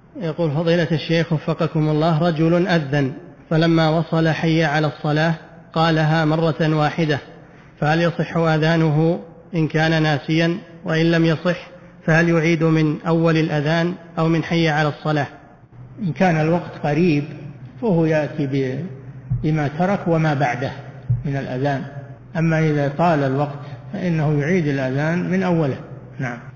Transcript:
يقول فضيلة الشيخ وفقكم الله، رجل أذن فلما وصل حي على الصلاة قالها مرة واحدة، فهل يصح آذانه إن كان ناسيا؟ وإن لم يصح فهل يعيد من أول الأذان أو من حي على الصلاة؟ إن كان الوقت قريب فهو يأتي بما ترك وما بعده من الأذان، أما إذا طال الوقت فإنه يعيد الأذان من أوله. نعم.